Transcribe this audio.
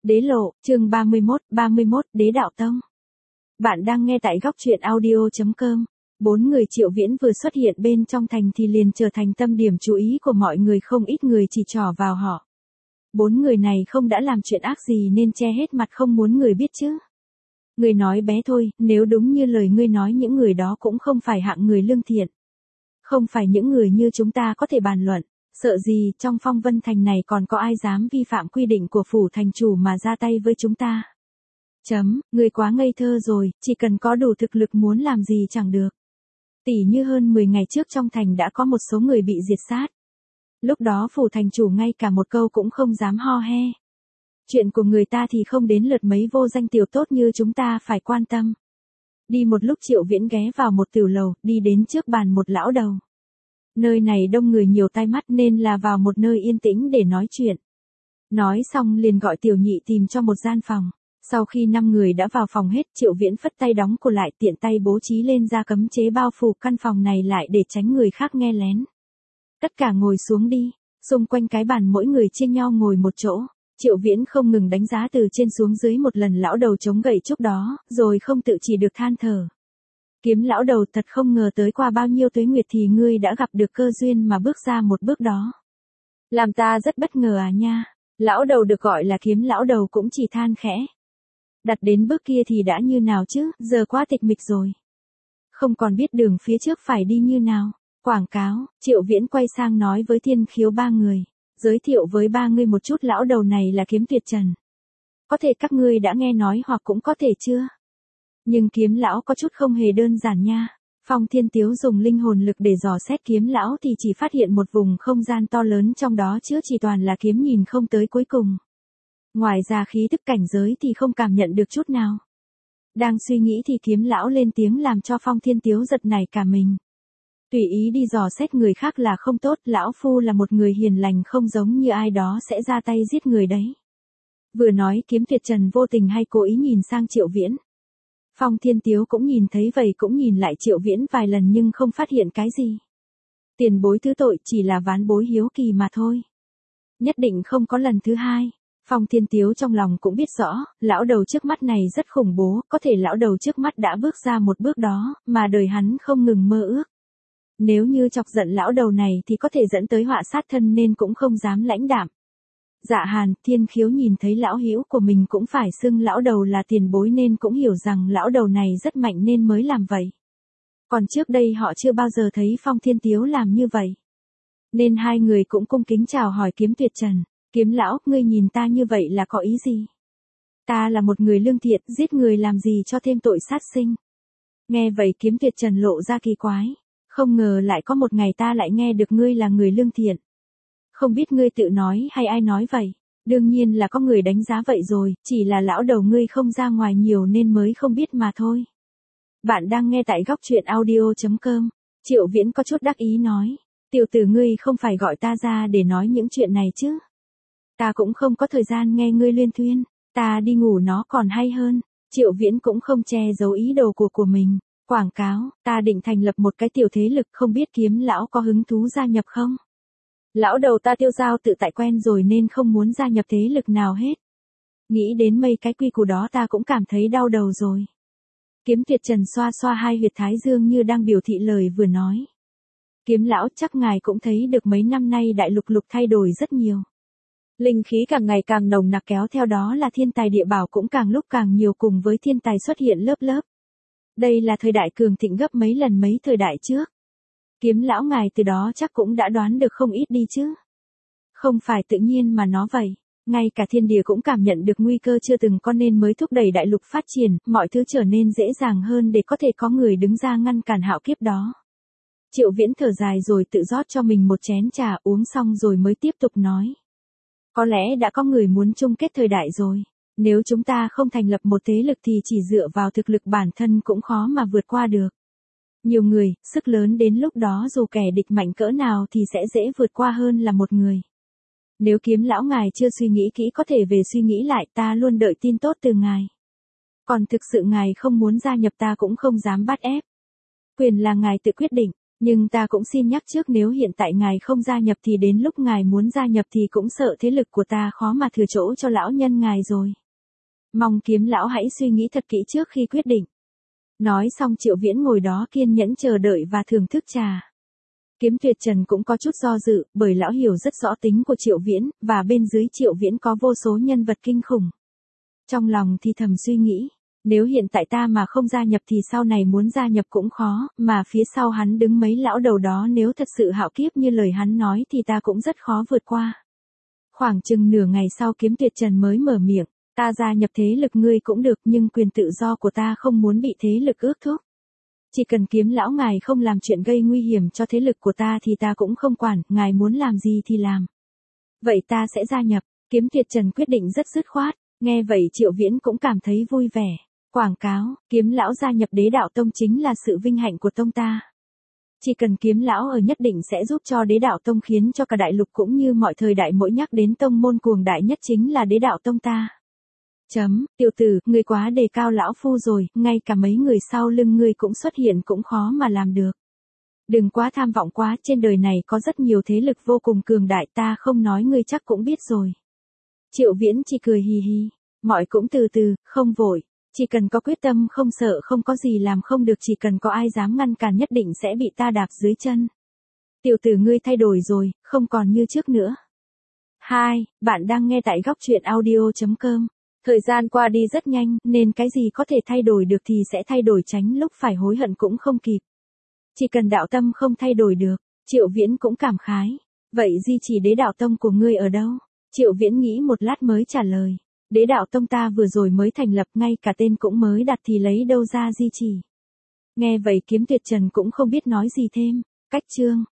Đế lộ, chương 31, Đế đạo tông. Bạn đang nghe tại góc truyện audio.com. 4 người Triệu Viễn vừa xuất hiện bên trong thành thì liền trở thành tâm điểm chú ý của mọi người, không ít người chỉ trỏ vào họ. 4 người này không đã làm chuyện ác gì nên che hết mặt không muốn người biết chứ. Người nói bé thôi, nếu đúng như lời ngươi nói những người đó cũng không phải hạng người lương thiện. Không phải những người như chúng ta có thể bàn luận. Sợ gì, trong Phong Vân Thành này còn có ai dám vi phạm quy định của phủ thành chủ mà ra tay với chúng ta. Người quá ngây thơ rồi, chỉ cần có đủ thực lực muốn làm gì chẳng được. Tỉ như hơn 10 ngày trước trong thành đã có một số người bị diệt sát. Lúc đó phủ thành chủ ngay cả một câu cũng không dám ho he. Chuyện của người ta thì không đến lượt mấy vô danh tiểu tốt như chúng ta phải quan tâm. Đi một lúc Triệu Viễn ghé vào một tiểu lầu, đi đến trước bàn một lão đầu. Nơi này đông người nhiều tai mắt nên là vào một nơi yên tĩnh để nói chuyện. Nói xong liền gọi tiểu nhị tìm cho một gian phòng. Sau khi 5 người đã vào phòng hết, Triệu Viễn phất tay đóng cửa lại, tiện tay bố trí lên ra cấm chế bao phủ căn phòng này lại để tránh người khác nghe lén. Tất cả ngồi xuống đi, xung quanh cái bàn mỗi người chia nhau ngồi một chỗ. Triệu Viễn không ngừng đánh giá từ trên xuống dưới một lần lão đầu chống gậy trúc đó, rồi không tự chỉ được than thở. Kiếm lão đầu, thật không ngờ tới qua bao nhiêu tuế nguyệt thì ngươi đã gặp được cơ duyên mà bước ra một bước đó. Làm ta rất bất ngờ à nha. Lão đầu được gọi là Kiếm lão đầu cũng chỉ than khẽ. Đặt đến bước kia thì đã như nào chứ, giờ quá tịch mịch rồi. Không còn biết đường phía trước phải đi như nào. Quảng cáo, Triệu Viễn quay sang nói với Thiên Khiếu 3 người. Giới thiệu với 3 ngươi một chút, lão đầu này là Kiếm Tuyệt Trần. Có thể các ngươi đã nghe nói hoặc cũng có thể chưa. Nhưng kiếm lão có chút không hề đơn giản nha. Phong Thiên Tiếu dùng linh hồn lực để dò xét kiếm lão thì chỉ phát hiện một vùng không gian to lớn, trong đó chứa chỉ toàn là kiếm nhìn không tới cuối cùng. Ngoài ra khí tức cảnh giới thì không cảm nhận được chút nào. Đang suy nghĩ thì kiếm lão lên tiếng làm cho Phong Thiên Tiếu giật nảy cả mình. Tùy ý đi dò xét người khác là không tốt, lão phu là một người hiền lành, không giống như ai đó sẽ ra tay giết người đấy. Vừa nói Kiếm Tuyệt Trần vô tình hay cố ý nhìn sang Triệu Viễn. Phong Thiên Tiếu cũng nhìn thấy vậy, cũng nhìn lại Triệu Viễn vài lần nhưng không phát hiện cái gì. Tiền bối thứ tội, chỉ là ván bối hiếu kỳ mà thôi. Nhất định không có lần thứ hai. Phong Thiên Tiếu trong lòng cũng biết rõ, lão đầu trước mắt này rất khủng bố, có thể lão đầu trước mắt đã bước ra một bước đó, mà đời hắn không ngừng mơ ước. Nếu như chọc giận lão đầu này thì có thể dẫn tới họa sát thân nên cũng không dám lãnh đạm. Dạ Hàn, Thiên Khiếu nhìn thấy lão hữu của mình cũng phải xưng lão đầu là tiền bối nên cũng hiểu rằng lão đầu này rất mạnh nên mới làm vậy. Còn trước đây họ chưa bao giờ thấy Phong Thiên Tiếu làm như vậy. Nên hai người cũng cung kính chào hỏi Kiếm Tuyệt Trần. Kiếm lão, ngươi nhìn ta như vậy là có ý gì? Ta là một người lương thiện, giết người làm gì cho thêm tội sát sinh. Nghe vậy Kiếm Tuyệt Trần lộ ra kỳ quái. Không ngờ lại có một ngày ta lại nghe được ngươi là người lương thiện. Không biết ngươi tự nói hay ai nói vậy? Đương nhiên là có người đánh giá vậy rồi, chỉ là lão đầu ngươi không ra ngoài nhiều nên mới không biết mà thôi. Bạn đang nghe tại góc truyện audio.com. Triệu Viễn có chút đắc ý nói. Tiểu tử ngươi không phải gọi ta ra để nói những chuyện này chứ. Ta cũng không có thời gian nghe ngươi luyên thuyên. Ta đi ngủ nó còn hay hơn. Triệu Viễn cũng không che giấu ý đồ của mình. Quảng cáo, ta định thành lập một cái tiểu thế lực, không biết Kiếm lão có hứng thú gia nhập không? Lão đầu ta tiêu dao tự tại quen rồi nên không muốn gia nhập thế lực nào hết. Nghĩ đến mấy cái quy củ đó ta cũng cảm thấy đau đầu rồi. Kiếm Tuyệt Trần xoa xoa hai huyệt thái dương như đang biểu thị lời vừa nói. Kiếm lão, chắc ngài cũng thấy được mấy năm nay đại lục thay đổi rất nhiều. Linh khí càng ngày càng nồng nặc, kéo theo đó là thiên tài địa bảo cũng càng lúc càng nhiều, cùng với thiên tài xuất hiện lớp lớp. Đây là thời đại cường thịnh gấp mấy lần mấy thời đại trước. Kiếm lão, ngài từ đó chắc cũng đã đoán được không ít đi chứ. Không phải tự nhiên mà nó vậy. Ngay cả thiên địa cũng cảm nhận được nguy cơ chưa từng có nên mới thúc đẩy đại lục phát triển, mọi thứ trở nên dễ dàng hơn để có thể có người đứng ra ngăn cản hạo kiếp đó. Triệu Viễn thở dài rồi tự rót cho mình một chén trà, uống xong rồi mới tiếp tục nói. Có lẽ đã có người muốn chung kết thời đại rồi. Nếu chúng ta không thành lập một thế lực thì chỉ dựa vào thực lực bản thân cũng khó mà vượt qua được. Nhiều người, sức lớn đến lúc đó dù kẻ địch mạnh cỡ nào thì sẽ dễ vượt qua hơn là một người. Nếu Kiếm lão ngài chưa suy nghĩ kỹ có thể về suy nghĩ lại, ta luôn đợi tin tốt từ ngài. Còn thực sự ngài không muốn gia nhập ta cũng không dám bắt ép. Quyền là ngài tự quyết định. Nhưng ta cũng xin nhắc trước nếu hiện tại ngài không gia nhập thì đến lúc ngài muốn gia nhập thì cũng sợ thế lực của ta khó mà thừa chỗ cho lão nhân ngài rồi. Mong Kiếm lão hãy suy nghĩ thật kỹ trước khi quyết định. Nói xong Triệu Viễn ngồi đó kiên nhẫn chờ đợi và thưởng thức trà. Kiếm Tuyệt Trần cũng có chút do dự, bởi lão hiểu rất rõ tính của Triệu Viễn, và bên dưới Triệu Viễn có vô số nhân vật kinh khủng. Trong lòng thì thầm suy nghĩ, nếu hiện tại ta mà không gia nhập thì sau này muốn gia nhập cũng khó, mà phía sau hắn đứng mấy lão đầu đó nếu thật sự hạo kiếp như lời hắn nói thì ta cũng rất khó vượt qua. Khoảng chừng nửa ngày sau Kiếm Tuyệt Trần mới mở miệng, ta gia nhập thế lực ngươi cũng được nhưng quyền tự do của ta không muốn bị thế lực ước thúc. Chỉ cần Kiếm lão ngài không làm chuyện gây nguy hiểm cho thế lực của ta thì ta cũng không quản, ngài muốn làm gì thì làm. Vậy ta sẽ gia nhập, Kiếm Tuyệt Trần quyết định rất dứt khoát, nghe vậy Triệu Viễn cũng cảm thấy vui vẻ. Quảng cáo, Kiếm lão gia nhập Đế Đạo Tông chính là sự vinh hạnh của tông ta. Chỉ cần Kiếm lão ở nhất định sẽ giúp cho Đế Đạo Tông khiến cho cả đại lục cũng như mọi thời đại mỗi nhắc đến tông môn cuồng đại nhất chính là Đế Đạo Tông ta. Tiểu tử, ngươi quá đề cao lão phu rồi, ngay cả mấy người sau lưng ngươi cũng xuất hiện cũng khó mà làm được. Đừng quá tham vọng quá, trên đời này có rất nhiều thế lực vô cùng cường đại, ta không nói ngươi chắc cũng biết rồi. Triệu Viễn chỉ cười hì hì, mọi cũng từ từ, không vội, chỉ cần có quyết tâm không sợ không có gì làm không được, chỉ cần có ai dám ngăn cản nhất định sẽ bị ta đạp dưới chân. Tiểu tử ngươi thay đổi rồi, không còn như trước nữa. Bạn đang nghe tại góc truyện audio.com. Thời gian qua đi rất nhanh, nên cái gì có thể thay đổi được thì sẽ thay đổi, tránh lúc phải hối hận cũng không kịp. Chỉ cần đạo tâm không thay đổi được, Triệu Viễn cũng cảm khái. Vậy di chỉ Đế Đạo Tông của ngươi ở đâu? Triệu Viễn nghĩ một lát mới trả lời. Đế Đạo Tông ta vừa rồi mới thành lập, ngay cả tên cũng mới đặt thì lấy đâu ra di chỉ. Nghe vậy Kiếm Tuyệt Trần cũng không biết nói gì thêm. Cách chương